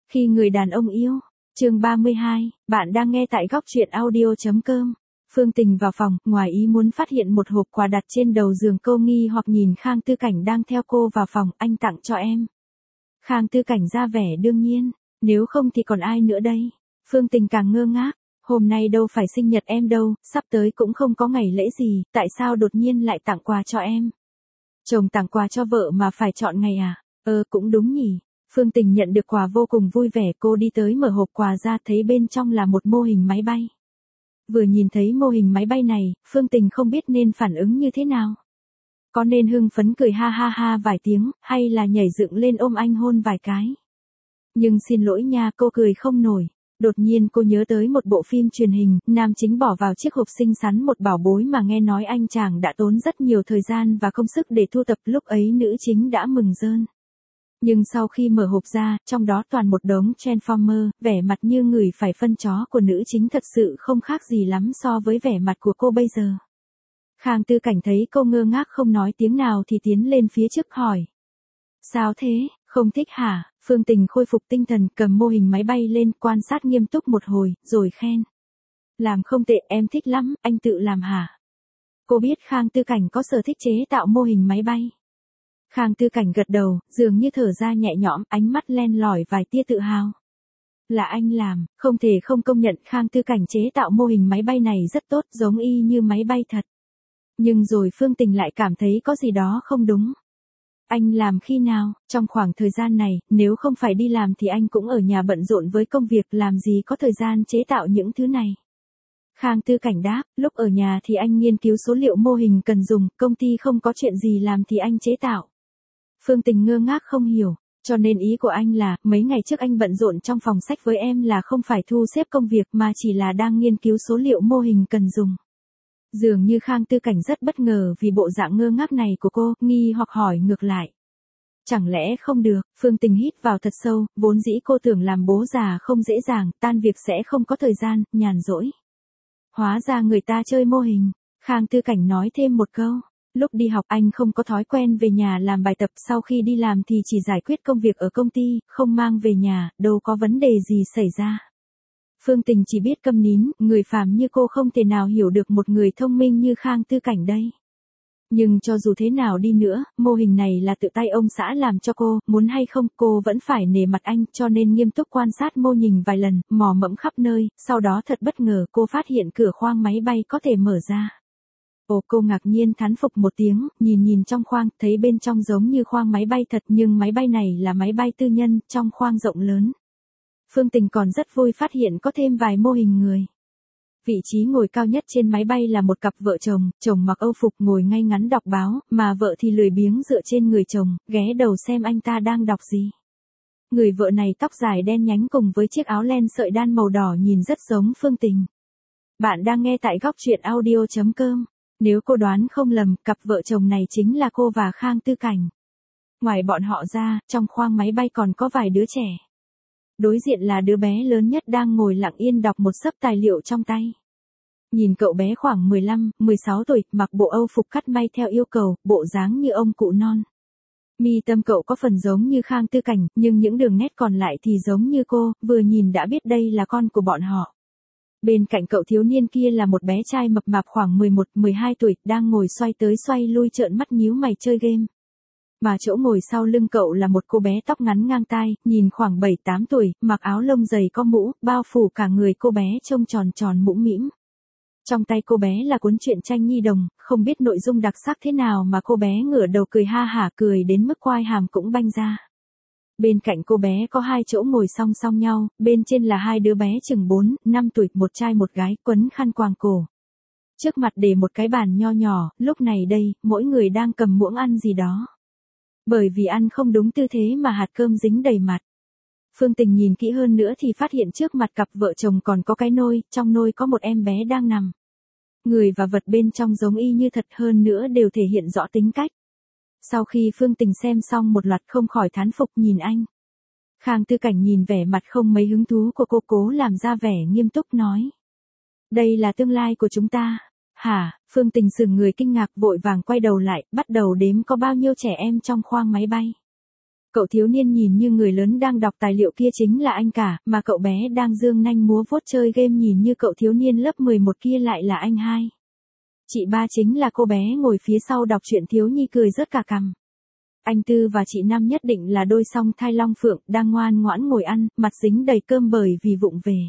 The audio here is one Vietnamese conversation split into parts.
Khi người đàn ông yêu. Chương 32, bạn đang nghe tại góc truyện audio.com. Phương Tình vào phòng, ngoài ý muốn phát hiện một hộp quà đặt trên đầu giường, cô nghi hoặc nhìn Khang Tư Cảnh đang theo cô vào phòng. Anh tặng cho em. Khang Tư Cảnh ra vẻ đương nhiên, nếu không thì còn ai nữa đây. Phương Tình càng ngơ ngác, hôm nay đâu phải sinh nhật em đâu, sắp tới cũng không có ngày lễ gì, tại sao đột nhiên lại tặng quà cho em? Chồng tặng quà cho vợ mà phải chọn ngày à? Cũng đúng nhỉ. Phương Tình nhận được quà vô cùng vui vẻ, cô đi tới mở hộp quà ra, thấy bên trong là một mô hình máy bay. Vừa nhìn thấy mô hình máy bay này, Phương Tình không biết nên phản ứng như thế nào. Có nên hưng phấn cười ha ha ha vài tiếng, hay là nhảy dựng lên ôm anh hôn vài cái. Nhưng xin lỗi nha, cô cười không nổi. Đột nhiên cô nhớ tới một bộ phim truyền hình, nam chính bỏ vào chiếc hộp xinh xắn một bảo bối mà nghe nói anh chàng đã tốn rất nhiều thời gian và công sức để thu tập, lúc ấy nữ chính đã mừng rơn. Nhưng sau khi mở hộp ra, trong đó toàn một đống Transformer, vẻ mặt như người phải phân chó của nữ chính thật sự không khác gì lắm so với vẻ mặt của cô bây giờ. Khang Tư Cảnh thấy cô ngơ ngác không nói tiếng nào thì tiến lên phía trước hỏi. Sao thế, không thích hả? Phương Tình khôi phục tinh thần, cầm mô hình máy bay lên, quan sát nghiêm túc một hồi, rồi khen. Làm không tệ, em thích lắm, anh tự làm hả? Cô biết Khang Tư Cảnh có sở thích chế tạo mô hình máy bay. Khang Tư Cảnh gật đầu, dường như thở ra nhẹ nhõm, ánh mắt len lỏi vài tia tự hào. Là anh làm, không thể không công nhận Khang Tư Cảnh chế tạo mô hình máy bay này rất tốt, giống y như máy bay thật. Nhưng rồi Phương Tình lại cảm thấy có gì đó không đúng. Anh làm khi nào? Trong khoảng thời gian này, nếu không phải đi làm thì anh cũng ở nhà bận rộn với công việc, làm gì có thời gian chế tạo những thứ này. Khang Tư Cảnh đáp, lúc ở nhà thì anh nghiên cứu số liệu mô hình cần dùng, công ty không có chuyện gì làm thì anh chế tạo. Phương Tình ngơ ngác không hiểu, cho nên ý của anh là, mấy ngày trước anh bận rộn trong phòng sách với em là không phải thu xếp công việc mà chỉ là đang nghiên cứu số liệu mô hình cần dùng. Dường như Khang Tư Cảnh rất bất ngờ vì bộ dạng ngơ ngác này của cô, nghi hoặc hỏi ngược lại. Chẳng lẽ không được? Phương Tình hít vào thật sâu, vốn dĩ cô tưởng làm bố già không dễ dàng, tan việc sẽ không có thời gian, nhàn rỗi. Hóa ra người ta chơi mô hình. Khang Tư Cảnh nói thêm một câu. Lúc đi học anh không có thói quen về nhà làm bài tập, sau khi đi làm thì chỉ giải quyết công việc ở công ty, không mang về nhà, đâu có vấn đề gì xảy ra. Phương Tình chỉ biết câm nín, người phàm như cô không thể nào hiểu được một người thông minh như Khang Tư Cảnh đây. Nhưng cho dù thế nào đi nữa, mô hình này là tự tay ông xã làm cho cô, muốn hay không cô vẫn phải nể mặt anh, cho nên nghiêm túc quan sát mô hình vài lần, mò mẫm khắp nơi, sau đó thật bất ngờ cô phát hiện cửa khoang máy bay có thể mở ra. Cô ngạc nhiên thán phục một tiếng, nhìn trong khoang, thấy bên trong giống như khoang máy bay thật, nhưng máy bay này là máy bay tư nhân, trong khoang rộng lớn. Phương Tình còn rất vui phát hiện có thêm vài mô hình người. Vị trí ngồi cao nhất trên máy bay là một cặp vợ chồng, chồng mặc âu phục ngồi ngay ngắn đọc báo, mà vợ thì lười biếng dựa trên người chồng, ghé đầu xem anh ta đang đọc gì. Người vợ này tóc dài đen nhánh cùng với chiếc áo len sợi đan màu đỏ nhìn rất giống Phương Tình. Bạn đang nghe tại góc truyện audio.com. Nếu cô đoán không lầm, cặp vợ chồng này chính là cô và Khang Tư Cảnh. Ngoài bọn họ ra, trong khoang máy bay còn có vài đứa trẻ. Đối diện là đứa bé lớn nhất đang ngồi lặng yên đọc một xấp tài liệu trong tay. Nhìn cậu bé khoảng 15, 16 tuổi, mặc bộ âu phục cắt may theo yêu cầu, bộ dáng như ông cụ non. Mi tâm cậu có phần giống như Khang Tư Cảnh, nhưng những đường nét còn lại thì giống như cô, vừa nhìn đã biết đây là con của bọn họ. Bên cạnh cậu thiếu niên kia là một bé trai mập mạp khoảng 11, 12 tuổi, đang ngồi xoay tới xoay lui trợn mắt nhíu mày chơi game. Mà chỗ ngồi sau lưng cậu là một cô bé tóc ngắn ngang tai, nhìn khoảng 7-8 tuổi, mặc áo lông dày có mũ, bao phủ cả người cô bé trông tròn tròn mũm mĩm. Trong tay cô bé là cuốn truyện tranh nhi đồng, không biết nội dung đặc sắc thế nào mà cô bé ngửa đầu cười ha hả, cười đến mức quai hàm cũng banh ra. Bên cạnh cô bé có hai chỗ ngồi song song nhau, bên trên là hai đứa bé chừng 4, 5 tuổi, một trai một gái, quấn khăn quàng cổ. Trước mặt để một cái bàn nho nhỏ, lúc này đây, mỗi người đang cầm muỗng ăn gì đó. Bởi vì ăn không đúng tư thế mà hạt cơm dính đầy mặt. Phương Tình nhìn kỹ hơn nữa thì phát hiện trước mặt cặp vợ chồng còn có cái nôi, trong nôi có một em bé đang nằm. Người và vật bên trong giống y như thật, hơn nữa đều thể hiện rõ tính cách. Sau khi Phương Tình xem xong một loạt không khỏi thán phục nhìn anh. Khang Tư Cảnh nhìn vẻ mặt không mấy hứng thú của cô, cố làm ra vẻ nghiêm túc nói. Đây là tương lai của chúng ta. Hả? Phương Tình sững người kinh ngạc, vội vàng quay đầu lại, bắt đầu đếm có bao nhiêu trẻ em trong khoang máy bay. Cậu thiếu niên nhìn như người lớn đang đọc tài liệu kia chính là anh cả, mà cậu bé đang giương nanh múa vuốt chơi game nhìn như cậu thiếu niên lớp 11 kia lại là anh hai. Chị ba chính là cô bé ngồi phía sau đọc truyện thiếu nhi cười rớt cả cằm. Anh Tư và chị Năm nhất định là đôi song thai long phượng, đang ngoan ngoãn ngồi ăn, mặt dính đầy cơm bởi vì vụng về.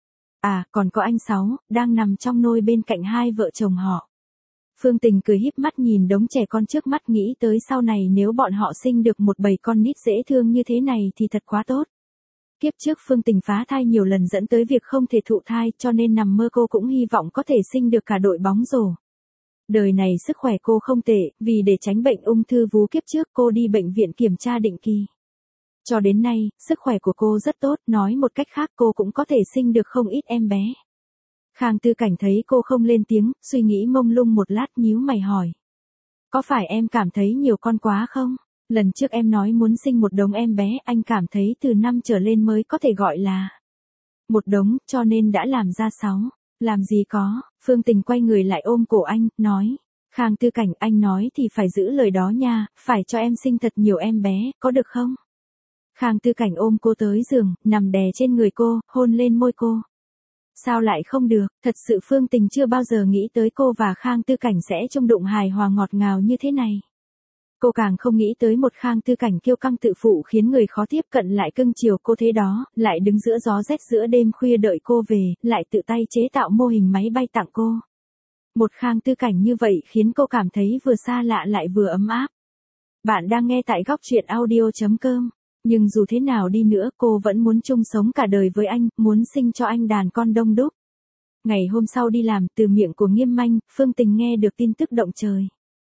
À, còn có anh Sáu, đang nằm trong nôi bên cạnh hai vợ chồng họ. Phương Tình cười híp mắt nhìn đống trẻ con trước mắt, nghĩ tới sau này nếu bọn họ sinh được một bầy con nít dễ thương như thế này thì thật quá tốt. Kiếp trước Phương Tình phá thai nhiều lần dẫn tới việc không thể thụ thai, cho nên nằm mơ cô cũng hy vọng có thể sinh được cả đội bóng rổ. Đời này sức khỏe cô không tệ, vì để tránh bệnh ung thư vú kiếp trước cô đi bệnh viện kiểm tra định kỳ. Cho đến nay, sức khỏe của cô rất tốt, nói một cách khác cô cũng có thể sinh được không ít em bé. Khang Tư Cảnh thấy cô không lên tiếng, suy nghĩ mông lung một lát nhíu mày hỏi. Có phải em cảm thấy nhiều con quá không? Lần trước em nói muốn sinh một đống em bé, anh cảm thấy từ 5 trở lên mới có thể gọi là một đống, cho nên đã làm ra 6. Làm gì có, Phương Tình quay người lại ôm cổ anh, nói. Khang Tư Cảnh, anh nói thì phải giữ lời đó nha, phải cho em sinh thật nhiều em bé, có được không? Khang Tư Cảnh ôm cô tới giường, nằm đè trên người cô, hôn lên môi cô. Sao lại không được, thật sự Phương Tình chưa bao giờ nghĩ tới cô và Khang Tư Cảnh sẽ chung đụng hài hòa ngọt ngào như thế này. Cô càng không nghĩ tới một Khang Tư Cảnh kiêu căng tự phụ khiến người khó tiếp cận lại cưng chiều cô thế đó, lại đứng giữa gió rét giữa đêm khuya đợi cô về, lại tự tay chế tạo mô hình máy bay tặng cô. Một Khang Tư Cảnh như vậy khiến cô cảm thấy vừa xa lạ lại vừa ấm áp. Bạn đang nghe tại góc truyện audio.com. Nhưng dù thế nào đi nữa cô vẫn muốn chung sống cả đời với anh, muốn sinh cho anh đàn con đông đúc. Ngày hôm sau đi làm, từ miệng của Nghiêm Manh, Phương Tình nghe được tin tức động trời.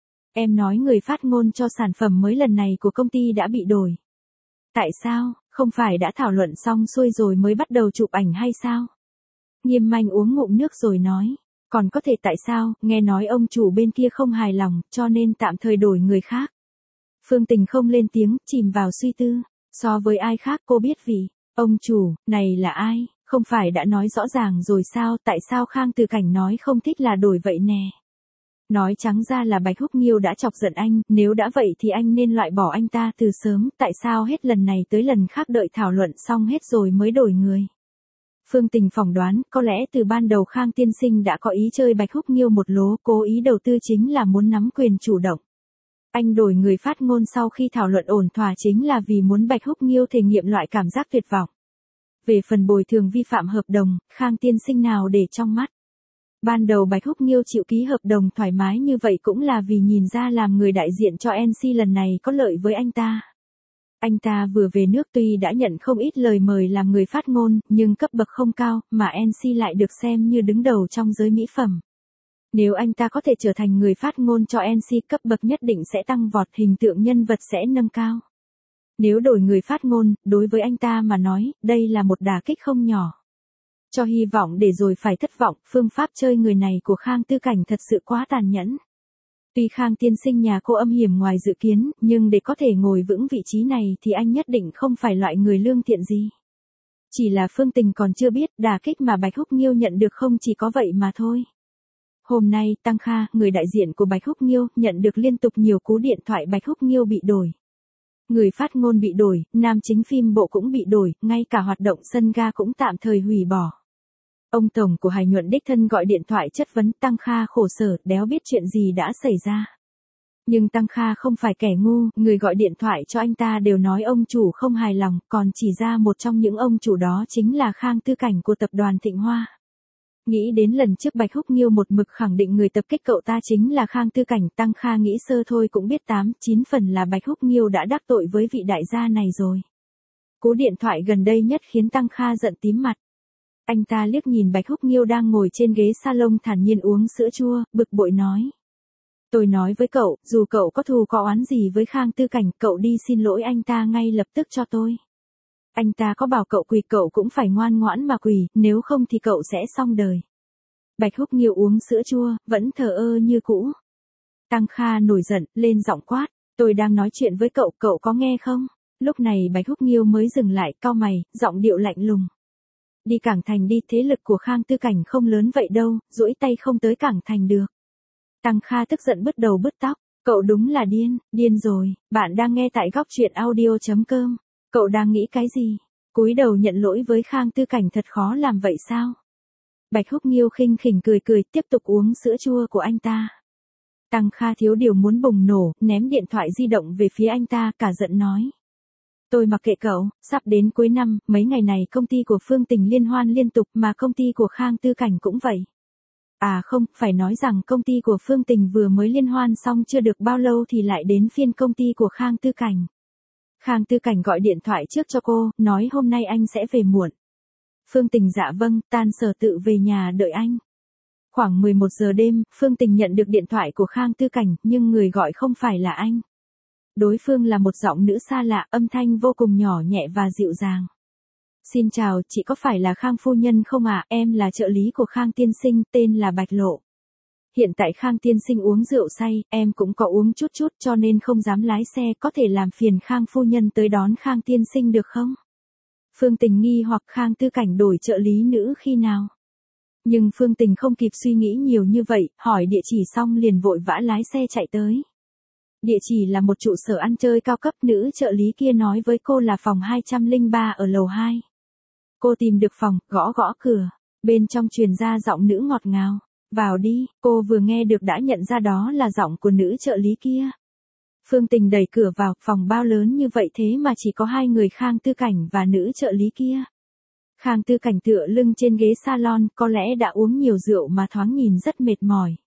Em nói người phát ngôn cho sản phẩm mới lần này của công ty đã bị đổi. Tại sao, không phải đã thảo luận xong xuôi rồi mới bắt đầu chụp ảnh hay sao? Nghiêm Manh uống ngụm nước rồi nói. Còn có thể tại sao, nghe nói ông chủ bên kia không hài lòng, cho nên tạm thời đổi người khác. Phương Tình không lên tiếng, chìm vào suy tư. So với ai khác cô biết vì, ông chủ, này là ai, không phải đã nói rõ ràng rồi sao, tại sao Khang Tư Cảnh nói không thích là đổi vậy nè. Nói trắng ra là Bạch Húc Nghiêu đã chọc giận anh, nếu đã vậy thì anh nên loại bỏ anh ta từ sớm, tại sao hết lần này tới lần khác đợi thảo luận xong hết rồi mới đổi người. Phương Tình phỏng đoán, có lẽ từ ban đầu Khang tiên sinh đã có ý chơi Bạch Húc Nghiêu một lố, cố ý đầu tư chính là muốn nắm quyền chủ động. Anh đổi người phát ngôn sau khi thảo luận ổn thỏa chính là vì muốn Bạch Húc Nghiêu thể nghiệm loại cảm giác tuyệt vọng. Về phần bồi thường vi phạm hợp đồng, Khang tiên sinh nào để trong mắt. Ban đầu Bạch Húc Nghiêu chịu ký hợp đồng thoải mái như vậy cũng là vì nhìn ra làm người đại diện cho NC lần này có lợi với anh ta. Anh ta vừa về nước tuy đã nhận không ít lời mời làm người phát ngôn, nhưng cấp bậc không cao, mà NC lại được xem như đứng đầu trong giới mỹ phẩm. Nếu anh ta có thể trở thành người phát ngôn cho NC, cấp bậc nhất định sẽ tăng vọt, hình tượng nhân vật sẽ nâng cao. Nếu đổi người phát ngôn, đối với anh ta mà nói, đây là một đả kích không nhỏ. Cho hy vọng để rồi phải thất vọng, phương pháp chơi người này của Khang Tư Cảnh thật sự quá tàn nhẫn. Tuy Khang tiên sinh nhà cô âm hiểm ngoài dự kiến, nhưng để có thể ngồi vững vị trí này thì anh nhất định không phải loại người lương thiện gì. Chỉ là Phương Tình còn chưa biết đả kích mà Bạch Húc Nghiêu nhận được không chỉ có vậy mà thôi. Hôm nay, Tăng Kha, người đại diện của Bạch Húc Nghiêu, nhận được liên tục nhiều cú điện thoại Bạch Húc Nghiêu bị đổi. Người phát ngôn bị đổi, nam chính phim bộ cũng bị đổi, ngay cả hoạt động sân ga cũng tạm thời hủy bỏ. Ông tổng của Hải Nhuận đích thân gọi điện thoại chất vấn Tăng Kha khổ sở, đéo biết chuyện gì đã xảy ra. Nhưng Tăng Kha không phải kẻ ngu, người gọi điện thoại cho anh ta đều nói ông chủ không hài lòng, còn chỉ ra một trong những ông chủ đó chính là Khang Tư Cảnh của tập đoàn Thịnh Hoa. Nghĩ đến lần trước Bạch Húc Nghiêu một mực khẳng định người tập kích cậu ta chính là Khang Tư Cảnh, Tăng Kha nghĩ sơ thôi cũng biết 8-9 phần là Bạch Húc Nghiêu đã đắc tội với vị đại gia này rồi. Cú điện thoại gần đây nhất khiến Tăng Kha giận tím mặt. Anh ta liếc nhìn Bạch Húc Nghiêu đang ngồi trên ghế salon thản nhiên uống sữa chua, bực bội nói. Tôi nói với cậu, dù cậu có thù có oán gì với Khang Tư Cảnh, cậu đi xin lỗi anh ta ngay lập tức cho tôi. Anh ta có bảo cậu quỳ cậu cũng phải ngoan ngoãn mà quỳ, nếu không thì cậu sẽ xong đời. Bạch Húc Nghiêu uống sữa chua, vẫn thờ ơ như cũ. Tăng Kha nổi giận, lên giọng quát, tôi đang nói chuyện với cậu, cậu có nghe không? Lúc này Bạch Húc Nghiêu mới dừng lại, cau mày, giọng điệu lạnh lùng. Đi Cảng Thành đi, thế lực của Khang Tư Cảnh không lớn vậy đâu, duỗi tay không tới Cảng Thành được. Tăng Kha tức giận bứt đầu bứt tóc, Cậu đúng là điên rồi, bạn đang nghe tại góc truyện audio.com. Cậu đang nghĩ cái gì? Cúi đầu nhận lỗi với Khang Tư Cảnh thật khó làm vậy sao? Bạch Húc Nghiêu khinh khỉnh cười cười tiếp tục uống sữa chua của anh ta. Tăng Kha thiếu điều muốn bùng nổ, ném điện thoại di động về phía anh ta, cả giận nói. Tôi mặc kệ cậu, sắp đến cuối năm, mấy ngày này công ty của Phương Tình liên hoan liên tục mà công ty của Khang Tư Cảnh cũng vậy. À không, phải nói rằng công ty của Phương Tình vừa mới liên hoan xong chưa được bao lâu thì lại đến phiên công ty của Khang Tư Cảnh. Khang Tư Cảnh gọi điện thoại trước cho cô, nói hôm nay anh sẽ về muộn. Phương Tình dạ vâng, tan sở tự về nhà đợi anh. Khoảng 11 giờ đêm, Phương Tình nhận được điện thoại của Khang Tư Cảnh, nhưng người gọi không phải là anh. Đối phương là một giọng nữ xa lạ, âm thanh vô cùng nhỏ nhẹ và dịu dàng. Xin chào, chị có phải là Khang phu nhân không ạ? Em là trợ lý của Khang tiên sinh, tên là Bạch Lộ. Hiện tại Khang tiên sinh uống rượu say, em cũng có uống chút cho nên không dám lái xe, có thể làm phiền Khang phu nhân tới đón Khang tiên sinh được không? Phương Tình nghi hoặc Khang Tư Cảnh đổi trợ lý nữ khi nào? Nhưng Phương Tình không kịp suy nghĩ nhiều như vậy, hỏi địa chỉ xong liền vội vã lái xe chạy tới. Địa chỉ là một trụ sở ăn chơi cao cấp, nữ trợ lý kia nói với cô là phòng 203 ở lầu 2. Cô tìm được phòng, gõ gõ cửa, bên trong truyền ra giọng nữ ngọt ngào. Vào đi, cô vừa nghe được đã nhận ra đó là giọng của nữ trợ lý kia. Phương Tình đẩy cửa vào, phòng bao lớn như vậy thế mà chỉ có hai người Khang Tư Cảnh và nữ trợ lý kia. Khang Tư Cảnh tựa lưng trên ghế salon, có lẽ đã uống nhiều rượu mà thoáng nhìn rất mệt mỏi.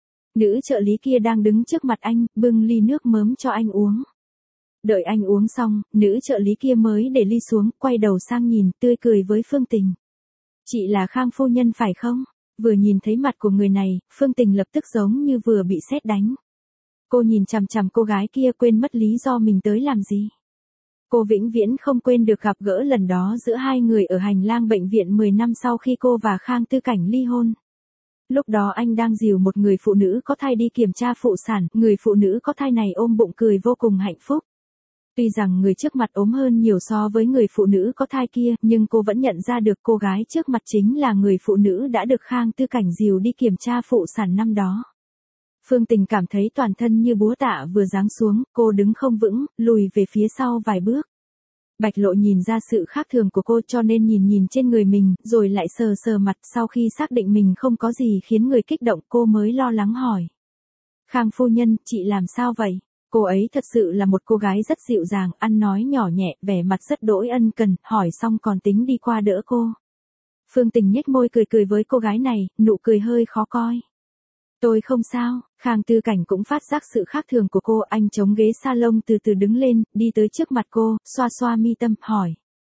Nữ trợ lý kia đang đứng trước mặt anh, bưng ly nước mớm cho anh uống. Đợi anh uống xong, nữ trợ lý kia mới để ly xuống, quay đầu sang nhìn, tươi cười với Phương Tình. Chị là Khang phu nhân phải không? Vừa nhìn thấy mặt của người này, Phương Tình lập tức giống như vừa bị sét đánh. Cô nhìn chằm chằm cô gái kia, quên mất lý do mình tới làm gì. Cô vĩnh viễn không quên được gặp gỡ lần đó giữa hai người ở hành lang bệnh viện 10 năm sau khi cô và Khang Tư Cảnh ly hôn. Lúc đó anh đang dìu một người phụ nữ có thai đi kiểm tra phụ sản, người phụ nữ có thai này ôm bụng cười vô cùng hạnh phúc. Tuy rằng người trước mặt ốm hơn nhiều so với người phụ nữ có thai kia, nhưng cô vẫn nhận ra được cô gái trước mặt chính là người phụ nữ đã được Khang Tư Cảnh dìu đi kiểm tra phụ sản năm đó. Phương Tình cảm thấy toàn thân như búa tạ vừa giáng xuống, cô đứng không vững, lùi về phía sau vài bước. Bạch Lộ nhìn ra sự khác thường của cô cho nên nhìn trên người mình, rồi lại sờ mặt, sau khi xác định mình không có gì khiến người kích động cô mới lo lắng hỏi. Khang phu nhân, chị làm sao vậy? Cô ấy thật sự là một cô gái rất dịu dàng, ăn nói nhỏ nhẹ, vẻ mặt rất đỗi ân cần, hỏi xong còn tính đi qua đỡ cô. Phương Tình nhếch môi cười với cô gái này, nụ cười hơi khó coi. Tôi không sao, Khang Tư Cảnh cũng phát giác sự khác thường của cô, anh chống ghế salon từ từ đứng lên, đi tới trước mặt cô, xoa mi tâm, hỏi.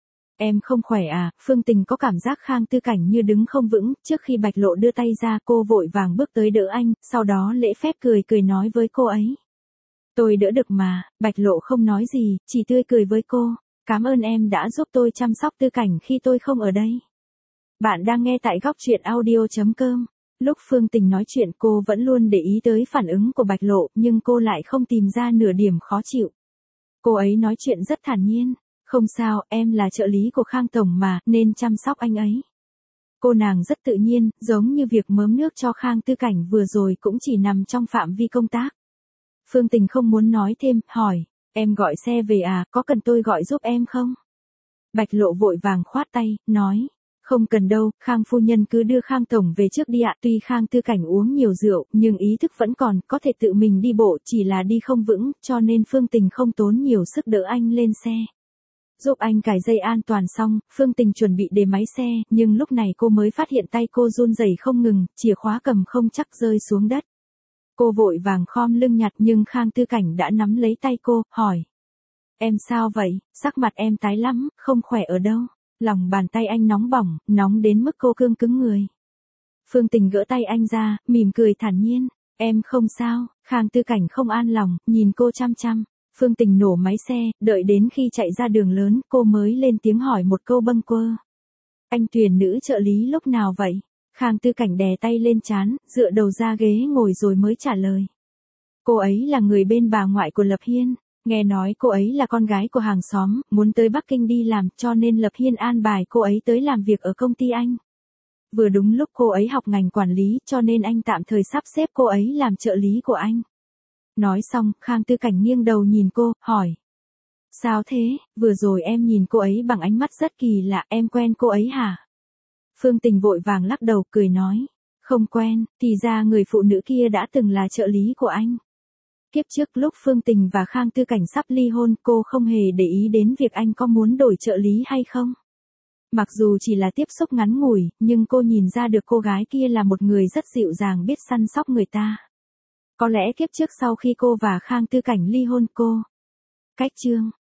Em không khỏe à? Phương Tình có cảm giác Khang Tư Cảnh như đứng không vững, trước khi Bạch Lộ đưa tay ra cô vội vàng bước tới đỡ anh, sau đó lễ phép cười nói với cô ấy. Tôi đỡ được mà, Bạch Lộ không nói gì, chỉ tươi cười với cô. Cảm ơn em đã giúp tôi chăm sóc Tư Cảnh khi tôi không ở đây. Bạn đang nghe tại góc truyện audio.com. Lúc Phương Tình nói chuyện cô vẫn luôn để ý tới phản ứng của Bạch Lộ, nhưng cô lại không tìm ra nửa điểm khó chịu. Cô ấy nói chuyện rất thản nhiên. Không sao, em là trợ lý của Khang Tổng mà, nên chăm sóc anh ấy. Cô nàng rất tự nhiên, giống như việc mớm nước cho Khang Tư Cảnh vừa rồi cũng chỉ nằm trong phạm vi công tác. Phương Tình không muốn nói thêm, hỏi, em gọi xe về à, có cần tôi gọi giúp em không? Bạch Lộ vội vàng khoát tay, nói, không cần đâu, Khang phu nhân cứ đưa Khang Tổng về trước đi ạ. Tuy Khang Tư Cảnh uống nhiều rượu, nhưng ý thức vẫn còn, có thể tự mình đi bộ, chỉ là đi không vững, cho nên Phương Tình không tốn nhiều sức đỡ anh lên xe. Giúp anh cài dây an toàn xong, Phương Tình chuẩn bị để máy xe, nhưng lúc này cô mới phát hiện tay cô run rẩy không ngừng, chìa khóa cầm không chắc rơi xuống đất. Cô vội vàng khom lưng nhặt nhưng Khang Tư Cảnh đã nắm lấy tay cô, hỏi. Em sao vậy, sắc mặt em tái lắm, không khỏe ở đâu. Lòng bàn tay anh nóng bỏng, nóng đến mức cô cương cứng người. Phương Tình gỡ tay anh ra, mỉm cười thản nhiên. Em không sao, Khang Tư Cảnh không an lòng, nhìn cô chăm chăm. Phương Tình nổ máy xe, đợi đến khi chạy ra đường lớn, cô mới lên tiếng hỏi một câu bâng quơ. Anh tuyển nữ trợ lý lúc nào vậy? Khang Tư Cảnh đè tay lên trán, dựa đầu ra ghế ngồi rồi mới trả lời. Cô ấy là người bên bà ngoại của Lập Hiên. Nghe nói cô ấy là con gái của hàng xóm, muốn tới Bắc Kinh đi làm, cho nên Lập Hiên an bài cô ấy tới làm việc ở công ty anh. Vừa đúng lúc cô ấy học ngành quản lý, cho nên anh tạm thời sắp xếp cô ấy làm trợ lý của anh. Nói xong, Khang Tư Cảnh nghiêng đầu nhìn cô, hỏi. Sao thế, vừa rồi em nhìn cô ấy bằng ánh mắt rất kỳ lạ, em quen cô ấy hả? Phương Tình vội vàng lắc đầu, cười nói. Không quen, thì ra người phụ nữ kia đã từng là trợ lý của anh. Kiếp trước lúc Phương Tình và Khang Tư Cảnh sắp ly hôn, cô không hề để ý đến việc anh có muốn đổi trợ lý hay không. Mặc dù chỉ là tiếp xúc ngắn ngủi, nhưng cô nhìn ra được cô gái kia là một người rất dịu dàng, biết săn sóc người ta. Có lẽ kiếp trước sau khi cô và Khang Tư Cảnh ly hôn, cô cách chương